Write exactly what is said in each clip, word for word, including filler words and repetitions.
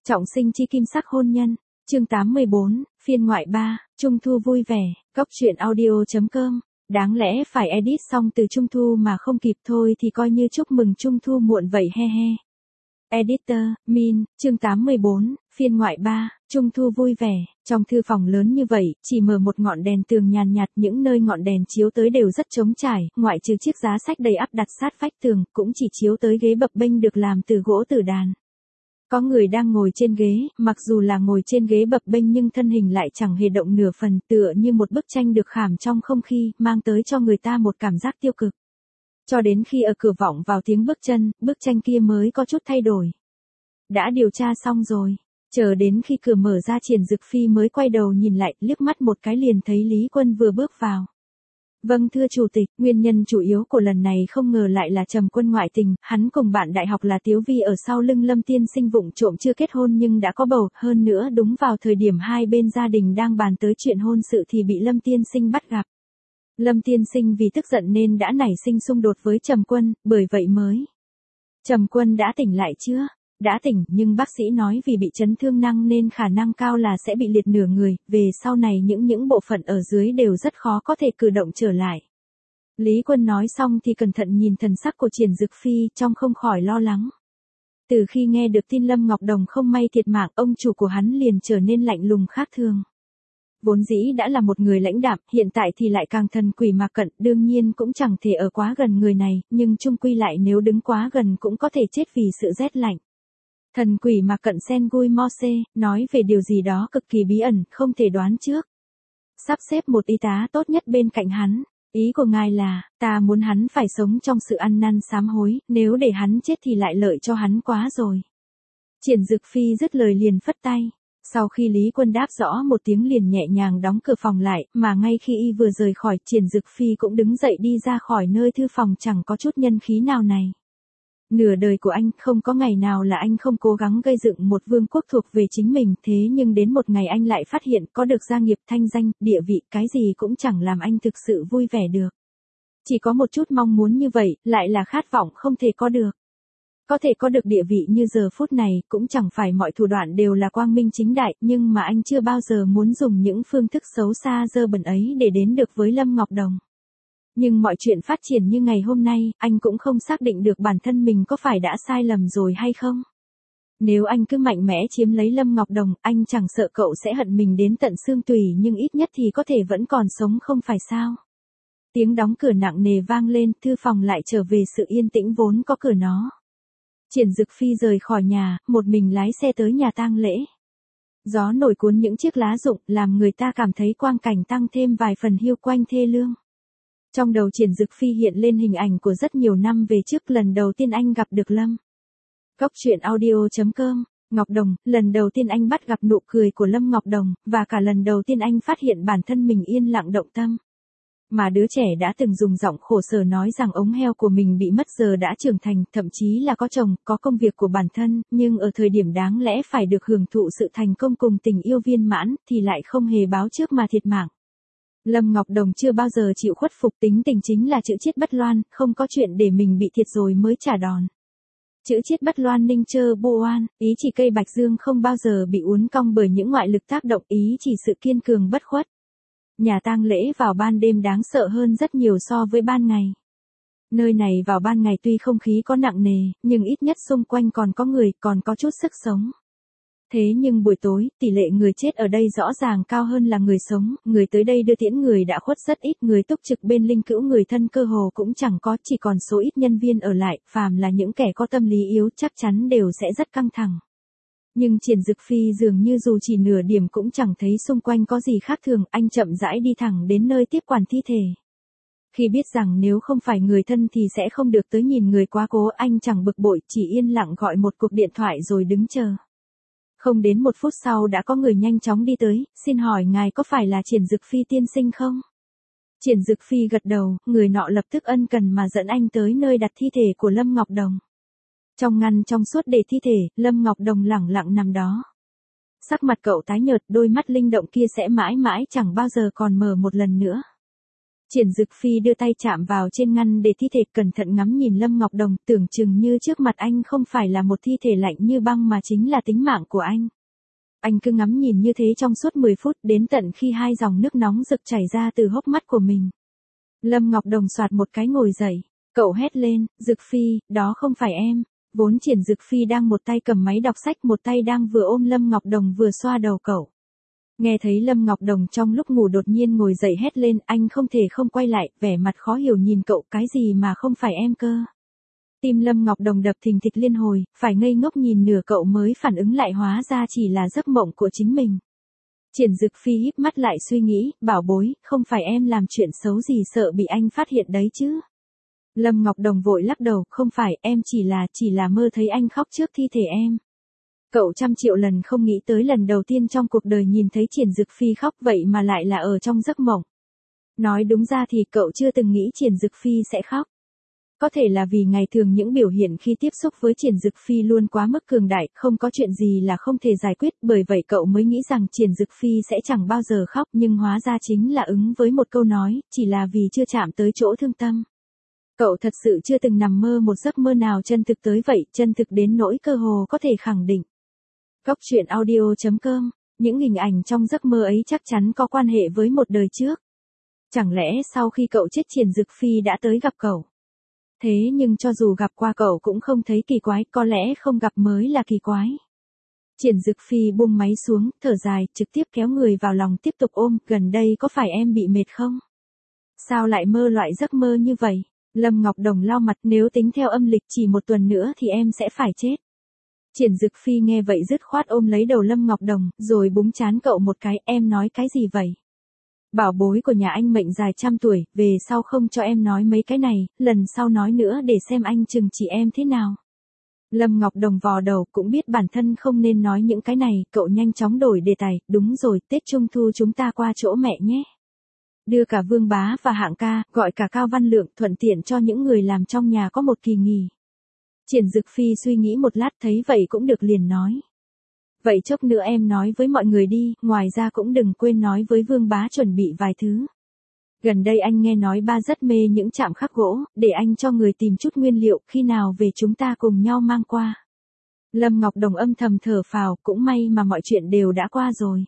Trọng sinh chi kim sắc hôn nhân, chương tám mươi bốn, phiên ngoại ba, Trung thu vui vẻ, góc truyện audio chấm com. Đáng lẽ phải edit xong từ Trung thu mà không kịp thôi thì coi như chúc mừng Trung thu muộn vậy he he. Editor, Min, chương tám mươi bốn, phiên ngoại ba, Trung thu vui vẻ, trong thư phòng lớn như vậy, chỉ mở một ngọn đèn tường nhàn nhạt, những nơi ngọn đèn chiếu tới đều rất trống trải, ngoại trừ chiếc giá sách đầy ắp đặt sát vách tường, cũng chỉ chiếu tới ghế bập bênh được làm từ gỗ tử đàn. Có người đang ngồi trên ghế, mặc dù là ngồi trên ghế bập bênh nhưng thân hình lại chẳng hề động nửa phần, tựa như một bức tranh được khảm trong không khí, mang tới cho người ta một cảm giác tiêu cực. Cho đến khi ở cửa vọng vào tiếng bước chân, bức tranh kia mới có chút thay đổi. Đã điều tra xong rồi. Chờ đến khi cửa mở ra, Triển Dực Phi mới quay đầu nhìn lại, liếc mắt một cái liền thấy Lý Quân vừa bước vào. Vâng thưa chủ tịch, nguyên nhân chủ yếu của lần này không ngờ lại là Trầm Quân ngoại tình, hắn cùng bạn đại học là Tiếu Vi ở sau lưng Lâm Tiên Sinh vụng trộm chưa kết hôn nhưng đã có bầu, hơn nữa đúng vào thời điểm hai bên gia đình đang bàn tới chuyện hôn sự thì bị Lâm Tiên Sinh bắt gặp. Lâm Tiên Sinh vì tức giận nên đã nảy sinh xung đột với Trầm Quân, bởi vậy mới. Trầm Quân đã tỉnh lại chưa? Đã tỉnh, nhưng bác sĩ nói vì bị chấn thương nặng nên khả năng cao là sẽ bị liệt nửa người, về sau này những những bộ phận ở dưới đều rất khó có thể cử động trở lại. Lý Quân nói xong thì cẩn thận nhìn thần sắc của Triển Dực Phi, trong không khỏi lo lắng. Từ khi nghe được tin Lâm Ngọc Đồng không may thiệt mạng, ông chủ của hắn liền trở nên lạnh lùng khác thường. Vốn dĩ đã là một người lãnh đạm, hiện tại thì lại càng thần quỷ mà cận, đương nhiên cũng chẳng thể ở quá gần người này, nhưng chung quy lại nếu đứng quá gần cũng có thể chết vì sự rét lạnh. Thần quỷ mà cận sen gui Morse, nói về điều gì đó cực kỳ bí ẩn, không thể đoán trước. Sắp xếp một y tá tốt nhất bên cạnh hắn. Ý của ngài là, ta muốn hắn phải sống trong sự ăn năn sám hối, nếu để hắn chết thì lại lợi cho hắn quá rồi. Triển Dực Phi dứt lời liền phất tay. Sau khi Lý Quân đáp rõ một tiếng liền nhẹ nhàng đóng cửa phòng lại, mà ngay khi y vừa rời khỏi, Triển Dực Phi cũng đứng dậy đi ra khỏi nơi thư phòng chẳng có chút nhân khí nào này. Nửa đời của anh không có ngày nào là anh không cố gắng gây dựng một vương quốc thuộc về chính mình, thế nhưng đến một ngày anh lại phát hiện có được gia nghiệp, thanh danh, địa vị, cái gì cũng chẳng làm anh thực sự vui vẻ được. Chỉ có một chút mong muốn như vậy, lại là khát vọng không thể có được. Có thể có được địa vị như giờ phút này, cũng chẳng phải mọi thủ đoạn đều là quang minh chính đại, nhưng mà anh chưa bao giờ muốn dùng những phương thức xấu xa dơ bẩn ấy để đến được với Lâm Ngọc Đồng. Nhưng mọi chuyện phát triển như ngày hôm nay, anh cũng không xác định được bản thân mình có phải đã sai lầm rồi hay không. Nếu anh cứ mạnh mẽ chiếm lấy Lâm Ngọc Đồng, anh chẳng sợ cậu sẽ hận mình đến tận xương tủy, nhưng ít nhất thì có thể vẫn còn sống không phải sao. Tiếng đóng cửa nặng nề vang lên, thư phòng lại trở về sự yên tĩnh vốn có cửa nó. Triển Dực Phi rời khỏi nhà, một mình lái xe tới nhà tang lễ. Gió nổi cuốn những chiếc lá rụng, làm người ta cảm thấy quang cảnh tăng thêm vài phần hiu quạnh thê lương. Trong đầu Triển Dực Phi hiện lên hình ảnh của rất nhiều năm về trước, lần đầu tiên anh gặp được Lâm. Góc truyện audio chấm com, Ngọc Đồng, lần đầu tiên anh bắt gặp nụ cười của Lâm Ngọc Đồng, và cả lần đầu tiên anh phát hiện bản thân mình yên lặng động tâm. Mà đứa trẻ đã từng dùng giọng khổ sở nói rằng ống heo của mình bị mất giờ đã trưởng thành, thậm chí là có chồng, có công việc của bản thân, nhưng ở thời điểm đáng lẽ phải được hưởng thụ sự thành công cùng tình yêu viên mãn, thì lại không hề báo trước mà thiệt mạng. Lâm Ngọc Đồng chưa bao giờ chịu khuất phục, tính tình chính là chữ chiết bất loan, không có chuyện để mình bị thiệt rồi mới trả đòn. Chữ chiết bất loan ninh chơ bô oan, ý chỉ cây bạch dương không bao giờ bị uốn cong bởi những ngoại lực tác động, ý chỉ sự kiên cường bất khuất. Nhà tang lễ vào ban đêm đáng sợ hơn rất nhiều so với ban ngày. Nơi này vào ban ngày tuy không khí có nặng nề, nhưng ít nhất xung quanh còn có người, còn có chút sức sống. Thế nhưng buổi tối, tỷ lệ người chết ở đây rõ ràng cao hơn là người sống, người tới đây đưa tiễn người đã khuất rất ít, người túc trực bên linh cữu người thân cơ hồ cũng chẳng có, chỉ còn số ít nhân viên ở lại, phàm là những kẻ có tâm lý yếu chắc chắn đều sẽ rất căng thẳng. Nhưng Triển Dực Phi dường như dù chỉ nửa điểm cũng chẳng thấy xung quanh có gì khác thường, anh chậm rãi đi thẳng đến nơi tiếp quản thi thể. Khi biết rằng nếu không phải người thân thì sẽ không được tới nhìn người quá cố, anh chẳng bực bội, chỉ yên lặng gọi một cuộc điện thoại rồi đứng chờ. Không đến một phút sau đã có người nhanh chóng đi tới, xin hỏi ngài có phải là Triển Dực Phi tiên sinh không? Triển Dực Phi gật đầu, người nọ lập tức ân cần mà dẫn anh tới nơi đặt thi thể của Lâm Ngọc Đồng. Trong ngăn trong suốt để thi thể, Lâm Ngọc Đồng lẳng lặng nằm đó. Sắc mặt cậu tái nhợt, đôi mắt linh động kia sẽ mãi mãi chẳng bao giờ còn mở một lần nữa. Triển Dực Phi đưa tay chạm vào trên ngăn để thi thể, cẩn thận ngắm nhìn Lâm Ngọc Đồng, tưởng chừng như trước mặt anh không phải là một thi thể lạnh như băng mà chính là tính mạng của anh. Anh cứ ngắm nhìn như thế trong suốt mười phút, đến tận khi hai dòng nước nóng rực chảy ra từ hốc mắt của mình. Lâm Ngọc Đồng soạt một cái ngồi dậy, cậu hét lên, Dực Phi, đó không phải em. Vốn Triển Dực Phi đang một tay cầm máy đọc sách, một tay đang vừa ôm Lâm Ngọc Đồng vừa xoa đầu cậu. Nghe thấy Lâm Ngọc Đồng trong lúc ngủ đột nhiên ngồi dậy hét lên, anh không thể không quay lại, vẻ mặt khó hiểu nhìn cậu, cái gì mà không phải em cơ. Tim Lâm Ngọc Đồng đập thình thịch liên hồi, phải ngây ngốc nhìn nửa cậu mới phản ứng lại, hóa ra chỉ là giấc mộng của chính mình. Triển Dực Phi híp mắt lại suy nghĩ, bảo bối, không phải em làm chuyện xấu gì sợ bị anh phát hiện đấy chứ. Lâm Ngọc Đồng vội lắc đầu, không phải, em chỉ là, chỉ là mơ thấy anh khóc trước thi thể em. Cậu trăm triệu lần không nghĩ tới lần đầu tiên trong cuộc đời nhìn thấy Triển Dực Phi khóc, vậy mà lại là ở trong giấc mộng. Nói đúng ra thì cậu chưa từng nghĩ Triển Dực Phi sẽ khóc. Có thể là vì ngày thường những biểu hiện khi tiếp xúc với Triển Dực Phi luôn quá mức cường đại, không có chuyện gì là không thể giải quyết, bởi vậy cậu mới nghĩ rằng Triển Dực Phi sẽ chẳng bao giờ khóc, nhưng hóa ra chính là ứng với một câu nói, chỉ là vì chưa chạm tới chỗ thương tâm. Cậu thật sự chưa từng nằm mơ một giấc mơ nào chân thực tới vậy, chân thực đến nỗi cơ hồ có thể khẳng định. Góc truyện audio chấm com, những hình ảnh trong giấc mơ ấy chắc chắn có quan hệ với một đời trước. Chẳng lẽ sau khi cậu chết Triển Dực Phi đã tới gặp cậu? Thế nhưng cho dù gặp qua cậu cũng không thấy kỳ quái, có lẽ không gặp mới là kỳ quái. Triển Dực Phi buông máy xuống, thở dài, trực tiếp kéo người vào lòng tiếp tục ôm, gần đây có phải em bị mệt không? Sao lại mơ loại giấc mơ như vậy? Lâm Ngọc Đồng lau mặt, nếu tính theo âm lịch chỉ một tuần nữa thì em sẽ phải chết. Triển Dực Phi nghe vậy dứt khoát ôm lấy đầu Lâm Ngọc Đồng, rồi búng trán cậu một cái, em nói cái gì vậy? Bảo bối của nhà anh mệnh dài trăm tuổi, về sau không cho em nói mấy cái này, lần sau nói nữa để xem anh trừng trị em thế nào. Lâm Ngọc Đồng vò đầu, cũng biết bản thân không nên nói những cái này, cậu nhanh chóng đổi đề tài, đúng rồi, Tết Trung Thu chúng ta qua chỗ mẹ nhé. Đưa cả Vương Bá và Hạng ca, gọi cả Cao Văn Lượng, thuận tiện cho những người làm trong nhà có một kỳ nghỉ. Triển Dực Phi suy nghĩ một lát thấy vậy cũng được liền nói. Vậy chốc nữa em nói với mọi người đi, ngoài ra cũng đừng quên nói với Vương Bá chuẩn bị vài thứ. Gần đây anh nghe nói ba rất mê những chạm khắc gỗ, để anh cho người tìm chút nguyên liệu, khi nào về chúng ta cùng nhau mang qua. Lâm Ngọc Đồng âm thầm thở phào, cũng may mà mọi chuyện đều đã qua rồi.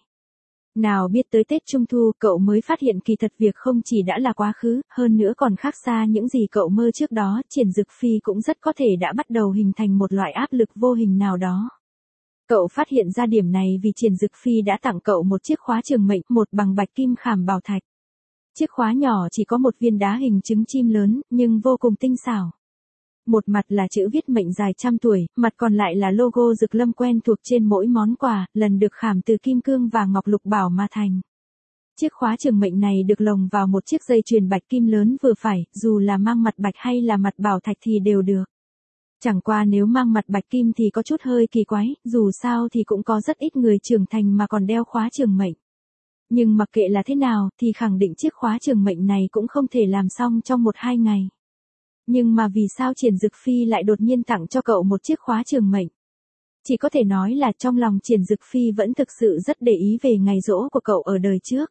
Nào biết tới Tết Trung Thu, cậu mới phát hiện kỳ thật việc không chỉ đã là quá khứ, hơn nữa còn khác xa những gì cậu mơ trước đó, Triển Dực Phi cũng rất có thể đã bắt đầu hình thành một loại áp lực vô hình nào đó. Cậu phát hiện ra điểm này vì Triển Dực Phi đã tặng cậu một chiếc khóa trường mệnh, một bằng bạch kim khảm bảo thạch. Chiếc khóa nhỏ chỉ có một viên đá hình trứng chim lớn, nhưng vô cùng tinh xảo. Một mặt là chữ viết mệnh dài trăm tuổi, mặt còn lại là logo Dực Lâm quen thuộc trên mỗi món quà, lần được khảm từ kim cương và ngọc lục bảo mà thành. Chiếc khóa trường mệnh này được lồng vào một chiếc dây chuyền bạch kim lớn vừa phải, dù là mang mặt bạch hay là mặt bảo thạch thì đều được. Chẳng qua nếu mang mặt bạch kim thì có chút hơi kỳ quái, dù sao thì cũng có rất ít người trưởng thành mà còn đeo khóa trường mệnh. Nhưng mặc kệ là thế nào thì khẳng định chiếc khóa trường mệnh này cũng không thể làm xong trong một hai ngày. Nhưng mà vì sao Triển Dực Phi lại đột nhiên tặng cho cậu một chiếc khóa trường mệnh? Chỉ có thể nói là trong lòng Triển Dực Phi vẫn thực sự rất để ý về ngày giỗ của cậu ở đời trước.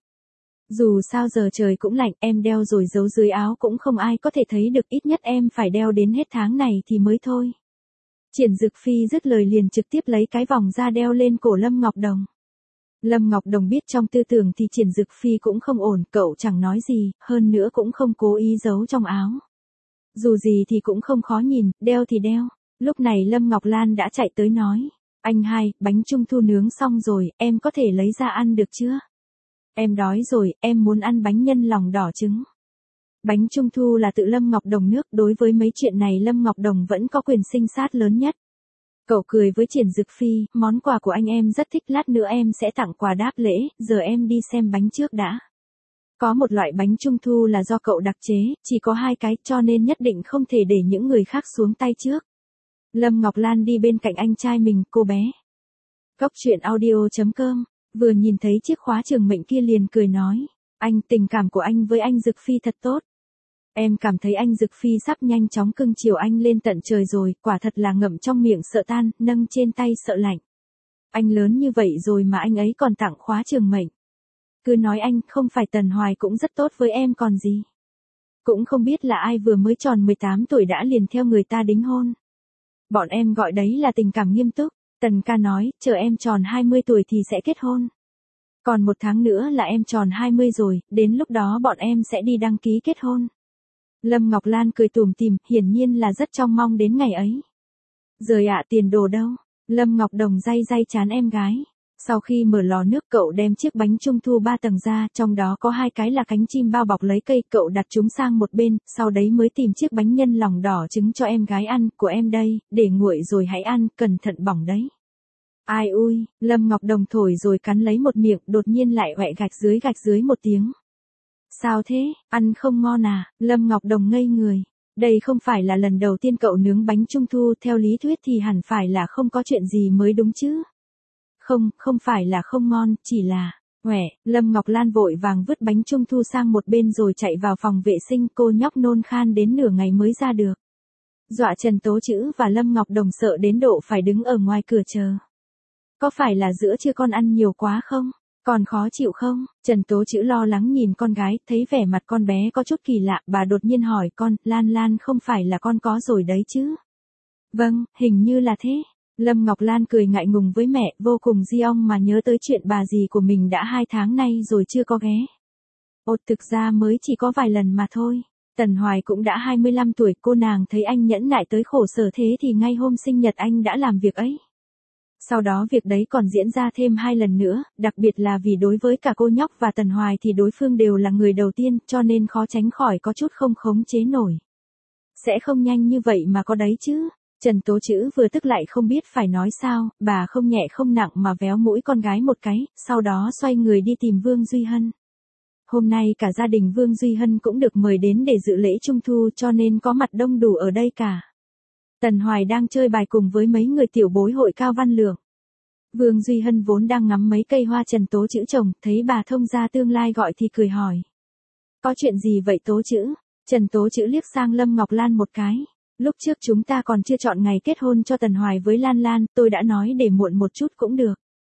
Dù sao giờ trời cũng lạnh, em đeo rồi giấu dưới áo cũng không ai có thể thấy được, ít nhất em phải đeo đến hết tháng này thì mới thôi. Triển Dực Phi dứt lời liền trực tiếp lấy cái vòng ra đeo lên cổ Lâm Ngọc Đồng. Lâm Ngọc Đồng biết trong tư tưởng thì Triển Dực Phi cũng không ổn, cậu chẳng nói gì, hơn nữa cũng không cố ý giấu trong áo. Dù gì thì cũng không khó nhìn, đeo thì đeo. Lúc này Lâm Ngọc Lan đã chạy tới nói, anh hai, bánh trung thu nướng xong rồi, em có thể lấy ra ăn được chưa? Em đói rồi, em muốn ăn bánh nhân lòng đỏ trứng. Bánh trung thu là tự Lâm Ngọc Đồng nước, đối với mấy chuyện này Lâm Ngọc Đồng vẫn có quyền sinh sát lớn nhất. Cậu cười với Triển Dực Phi, món quà của anh em rất thích, lát nữa em sẽ tặng quà đáp lễ, giờ em đi xem bánh trước đã. Có một loại bánh trung thu là do cậu đặc chế, chỉ có hai cái cho nên nhất định không thể để những người khác xuống tay trước. Lâm Ngọc Lan đi bên cạnh anh trai mình, cô bé. Góc truyện audio chấm com, vừa nhìn thấy chiếc khóa trường mệnh kia liền cười nói, anh, tình cảm của anh với anh Dực Phi thật tốt. Em cảm thấy anh Dực Phi sắp nhanh chóng cưng chiều anh lên tận trời rồi, quả thật là ngậm trong miệng sợ tan, nâng trên tay sợ lạnh. Anh lớn như vậy rồi mà anh ấy còn tặng khóa trường mệnh. Cứ nói anh, không phải Tần Hoài cũng rất tốt với em còn gì. Cũng không biết là ai vừa mới tròn mười tám tuổi đã liền theo người ta đính hôn. Bọn em gọi đấy là tình cảm nghiêm túc. Tần ca nói, chờ em tròn hai mươi tuổi thì sẽ kết hôn. Còn một tháng nữa là em tròn hai mươi rồi, đến lúc đó bọn em sẽ đi đăng ký kết hôn. Lâm Ngọc Lan cười tủm tỉm, hiển nhiên là rất trông mong đến ngày ấy. Rồi ạ, tiền đồ đâu? Lâm Ngọc Đồng day day chán em gái. Sau khi mở lò nước cậu đem chiếc bánh trung thu ba tầng ra, trong đó có hai cái là cánh chim bao bọc lấy cây, cậu đặt chúng sang một bên, sau đấy mới tìm chiếc bánh nhân lòng đỏ trứng cho em gái ăn, của em đây, để nguội rồi hãy ăn, cẩn thận bỏng đấy. Ai ui, Lâm Ngọc Đồng thổi rồi cắn lấy một miệng, đột nhiên lại quẹ gạch dưới gạch dưới một tiếng. Sao thế, ăn không ngon à? Lâm Ngọc Đồng ngây người. Đây không phải là lần đầu tiên cậu nướng bánh trung thu, theo lý thuyết thì hẳn phải là không có chuyện gì mới đúng chứ. Không, không phải là không ngon, chỉ là... Quẻ, Lâm Ngọc Lan vội vàng vứt bánh trung thu sang một bên rồi chạy vào phòng vệ sinh, cô nhóc nôn khan đến nửa ngày mới ra được. Dọa Trần Tố Chữ và Lâm Ngọc Đồng sợ đến độ phải đứng ở ngoài cửa chờ. Có phải là giữa trưa con ăn nhiều quá không? Còn khó chịu không? Trần Tố Chữ lo lắng nhìn con gái, thấy vẻ mặt con bé có chút kỳ lạ, bà đột nhiên hỏi con, Lan Lan không phải là con có rồi đấy chứ? Vâng, hình như là thế. Lâm Ngọc Lan cười ngại ngùng với mẹ, vô cùng di ong mà nhớ tới chuyện bà dì của mình đã hai tháng nay rồi chưa có ghé. Ột thực ra mới chỉ có vài lần mà thôi. Tần Hoài cũng đã hai mươi lăm tuổi, cô nàng thấy anh nhẫn nại tới khổ sở thế thì ngay hôm sinh nhật anh đã làm việc ấy. Sau đó việc đấy còn diễn ra thêm hai lần nữa, đặc biệt là vì đối với cả cô nhóc và Tần Hoài thì đối phương đều là người đầu tiên, cho nên khó tránh khỏi có chút không khống chế nổi. Sẽ không nhanh như vậy mà có đấy chứ. Trần Tố Chữ vừa tức lại không biết phải nói sao, bà không nhẹ không nặng mà véo mũi con gái một cái, sau đó xoay người đi tìm Vương Duy Hân. Hôm nay cả gia đình Vương Duy Hân cũng được mời đến để dự lễ trung thu cho nên có mặt đông đủ ở đây cả. Tần Hoài đang chơi bài cùng với mấy người tiểu bối hội Cao Văn Lượng. Vương Duy Hân vốn đang ngắm mấy cây hoa Trần Tố Chữ trồng, thấy bà thông gia tương lai gọi thì cười hỏi. Có chuyện gì vậy Tố Chữ? Trần Tố Chữ liếc sang Lâm Ngọc Lan một cái. Lúc trước chúng ta còn chưa chọn ngày kết hôn cho Tần Hoài với Lan Lan, tôi đã nói để muộn một chút cũng được.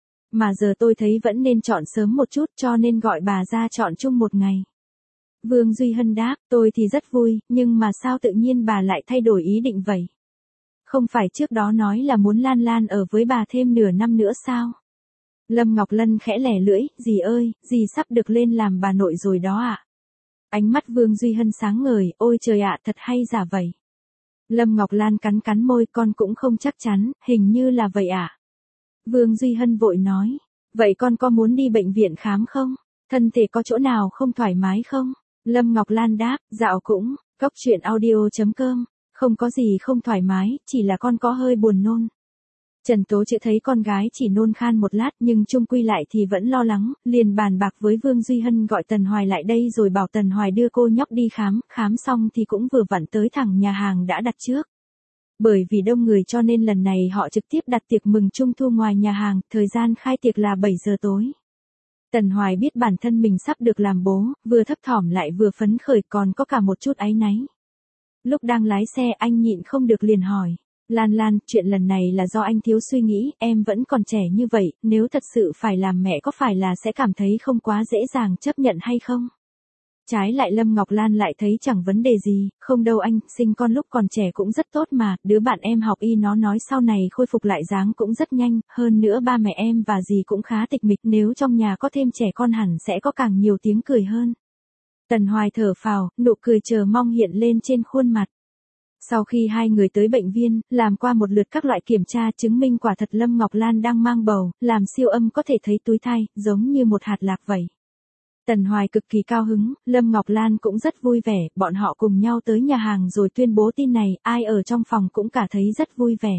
Mà giờ tôi thấy vẫn nên chọn sớm một chút cho nên gọi bà ra chọn chung một ngày. Vương Duy Hân đáp, tôi thì rất vui, nhưng mà sao tự nhiên bà lại thay đổi ý định vậy? Không phải trước đó nói là muốn Lan Lan ở với bà thêm nửa năm nữa sao? Lâm Ngọc Lân khẽ lẻ lưỡi, dì ơi, dì sắp được lên làm bà nội rồi đó ạ. À? Ánh mắt Vương Duy Hân sáng ngời, ôi trời ạ, thật hay giả vậy. Lâm Ngọc Lan cắn cắn môi, con cũng không chắc chắn, hình như là vậy ạ. À? Vương Duy Hân vội nói, vậy con có muốn đi bệnh viện khám không? Thân thể có chỗ nào không thoải mái không? Lâm Ngọc Lan đáp, dạo cũng, góc chuyện audio chấm com, không có gì không thoải mái, chỉ là con có hơi buồn nôn. Trần Tố Chữ thấy con gái chỉ nôn khan một lát nhưng chung quy lại thì vẫn lo lắng, liền bàn bạc với Vương Duy Hân gọi Tần Hoài lại đây rồi bảo Tần Hoài đưa cô nhóc đi khám, khám xong thì cũng vừa vặn tới thẳng nhà hàng đã đặt trước. Bởi vì đông người cho nên lần này họ trực tiếp đặt tiệc mừng trung thu ngoài nhà hàng, thời gian khai tiệc là bảy giờ tối. Tần Hoài biết bản thân mình sắp được làm bố, vừa thấp thỏm lại vừa phấn khởi còn có cả một chút áy náy. Lúc đang lái xe anh nhịn không được liền hỏi. Lan Lan, chuyện lần này là do anh thiếu suy nghĩ, em vẫn còn trẻ như vậy, nếu thật sự phải làm mẹ có phải là sẽ cảm thấy không quá dễ dàng chấp nhận hay không? Trái lại Lâm Ngọc Lan lại thấy chẳng vấn đề gì, không đâu anh, sinh con lúc còn trẻ cũng rất tốt mà, đứa bạn em học y nó nói sau này khôi phục lại dáng cũng rất nhanh, hơn nữa ba mẹ em và dì cũng khá tịch mịch, nếu trong nhà có thêm trẻ con hẳn sẽ có càng nhiều tiếng cười hơn. Tần Hoài thở phào, nụ cười chờ mong hiện lên trên khuôn mặt. Sau khi hai người tới bệnh viện, làm qua một lượt các loại kiểm tra chứng minh quả thật Lâm Ngọc Lan đang mang bầu, làm siêu âm có thể thấy túi thai, giống như một hạt lạc vậy. Tần Hoài cực kỳ cao hứng, Lâm Ngọc Lan cũng rất vui vẻ, bọn họ cùng nhau tới nhà hàng rồi tuyên bố tin này, ai ở trong phòng cũng cả thấy rất vui vẻ.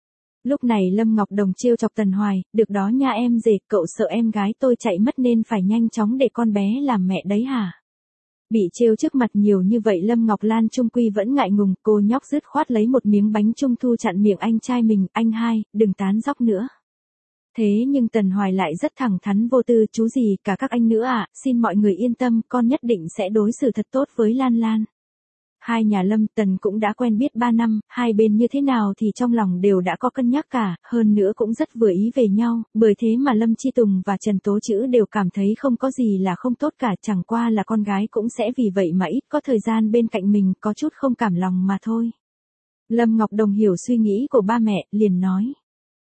Lúc này Lâm Ngọc Đồng trêu chọc Tần Hoài, được đó nha em rể, cậu sợ em gái tôi chạy mất nên phải nhanh chóng để con bé làm mẹ đấy hả? Bị trêu trước mặt nhiều như vậy Lâm Ngọc Lan trung quy vẫn ngại ngùng, cô nhóc dứt khoát lấy một miếng bánh trung thu chặn miệng anh trai mình, anh hai, đừng tán dóc nữa. Thế nhưng Tần Hoài lại rất thẳng thắn vô tư, chú gì cả các anh nữa ạ, à, xin mọi người yên tâm, con nhất định sẽ đối xử thật tốt với Lan Lan. Hai nhà Lâm Tần cũng đã quen biết ba năm, hai bên như thế nào thì trong lòng đều đã có cân nhắc cả, hơn nữa cũng rất vừa ý về nhau, bởi thế mà Lâm Chi Tùng và Trần Tố Trữ đều cảm thấy không có gì là không tốt cả, chẳng qua là con gái cũng sẽ vì vậy mà ít có thời gian bên cạnh mình, có chút không cảm lòng mà thôi. Lâm Ngọc Đồng hiểu suy nghĩ của ba mẹ, liền nói.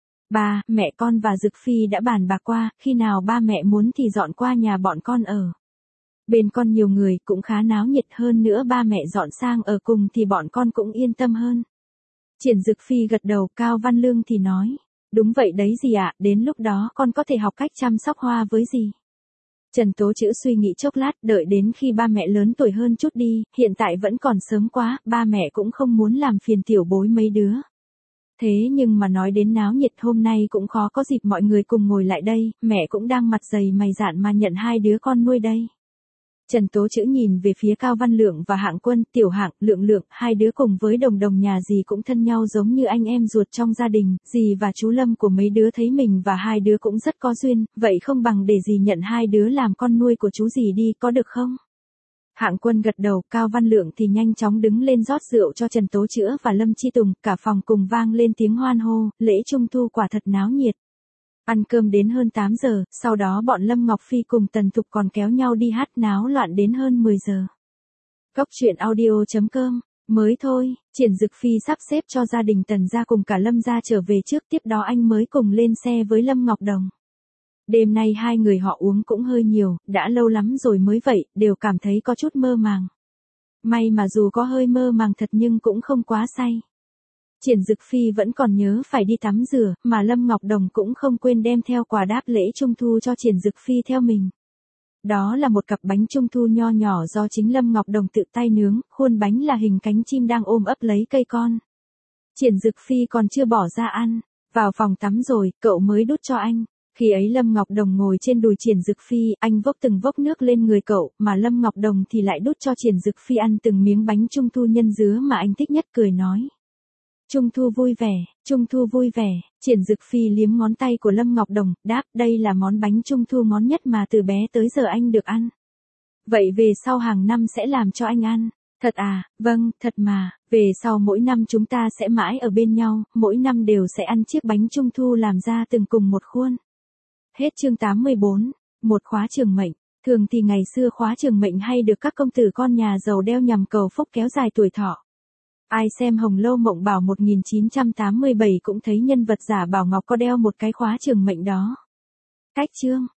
Ba, mẹ con và Dực Phi đã bàn bạc qua, khi nào ba mẹ muốn thì dọn qua nhà bọn con ở. Bên con nhiều người cũng khá náo nhiệt, hơn nữa ba mẹ dọn sang ở cùng thì bọn con cũng yên tâm hơn. Triển Dực Phi gật đầu, Cao Văn Lương thì nói. Đúng vậy đấy dì ạ, đến lúc đó con có thể học cách chăm sóc hoa với dì. Trần Tố Trữ suy nghĩ chốc lát, đợi đến khi ba mẹ lớn tuổi hơn chút đi, hiện tại vẫn còn sớm quá, ba mẹ cũng không muốn làm phiền tiểu bối mấy đứa. Thế nhưng mà nói đến náo nhiệt, hôm nay cũng khó có dịp mọi người cùng ngồi lại đây, mẹ cũng đang mặt dày mày dạn mà nhận hai đứa con nuôi đây. Trần Tố Trữ nhìn về phía Cao Văn Lượng và Hạng Quân, Tiểu Hạng, Lượng Lượng, hai đứa cùng với Đồng Đồng nhà dì cũng thân nhau giống như anh em ruột trong gia đình, dì và chú Lâm của mấy đứa thấy mình và hai đứa cũng rất có duyên, vậy không bằng để dì nhận hai đứa làm con nuôi của chú dì đi, có được không? Hạng Quân gật đầu, Cao Văn Lượng thì nhanh chóng đứng lên rót rượu cho Trần Tố Trữ và Lâm Chi Tùng, cả phòng cùng vang lên tiếng hoan hô, lễ trung thu quả thật náo nhiệt. Ăn cơm đến hơn tám giờ, sau đó bọn Lâm Ngọc Phi cùng Tần Thục còn kéo nhau đi hát náo loạn đến hơn mười giờ. Cốc truyện audio chấm com, mới thôi, Triển Dực Phi sắp xếp cho gia đình Tần gia cùng cả Lâm gia trở về trước, tiếp đó anh mới cùng lên xe với Lâm Ngọc Đồng. Đêm nay hai người họ uống cũng hơi nhiều, đã lâu lắm rồi mới vậy, đều cảm thấy có chút mơ màng. May mà dù có hơi mơ màng thật nhưng cũng không quá say. Triển Dực Phi vẫn còn nhớ phải đi tắm rửa, mà Lâm Ngọc Đồng cũng không quên đem theo quà đáp lễ trung thu cho Triển Dực Phi theo mình. Đó là một cặp bánh trung thu nho nhỏ do chính Lâm Ngọc Đồng tự tay nướng, khuôn bánh là hình cánh chim đang ôm ấp lấy cây con. Triển Dực Phi còn chưa bỏ ra ăn, vào phòng tắm rồi, cậu mới đút cho anh. Khi ấy Lâm Ngọc Đồng ngồi trên đùi Triển Dực Phi, anh vốc từng vốc nước lên người cậu, mà Lâm Ngọc Đồng thì lại đút cho Triển Dực Phi ăn từng miếng bánh trung thu nhân dứa mà anh thích nhất, cười nói. Trung thu vui vẻ, trung thu vui vẻ, Triển Dực Phi liếm ngón tay của Lâm Ngọc Đồng, đáp đây là món bánh trung thu ngon nhất mà từ bé tới giờ anh được ăn. Vậy về sau hàng năm sẽ làm cho anh ăn. Thật à, vâng, thật mà, về sau mỗi năm chúng ta sẽ mãi ở bên nhau, mỗi năm đều sẽ ăn chiếc bánh trung thu làm ra từng cùng một khuôn. Hết chương tám mươi bốn, một khóa trường mệnh. Thường thì ngày xưa khóa trường mệnh hay được các công tử con nhà giàu đeo nhằm cầu phúc kéo dài tuổi thọ. Ai xem Hồng Lâu Mộng Bảo một nghìn chín trăm tám mươi bảy cũng thấy nhân vật giả Bảo Ngọc có đeo một cái khóa trường mệnh đó. Cách chương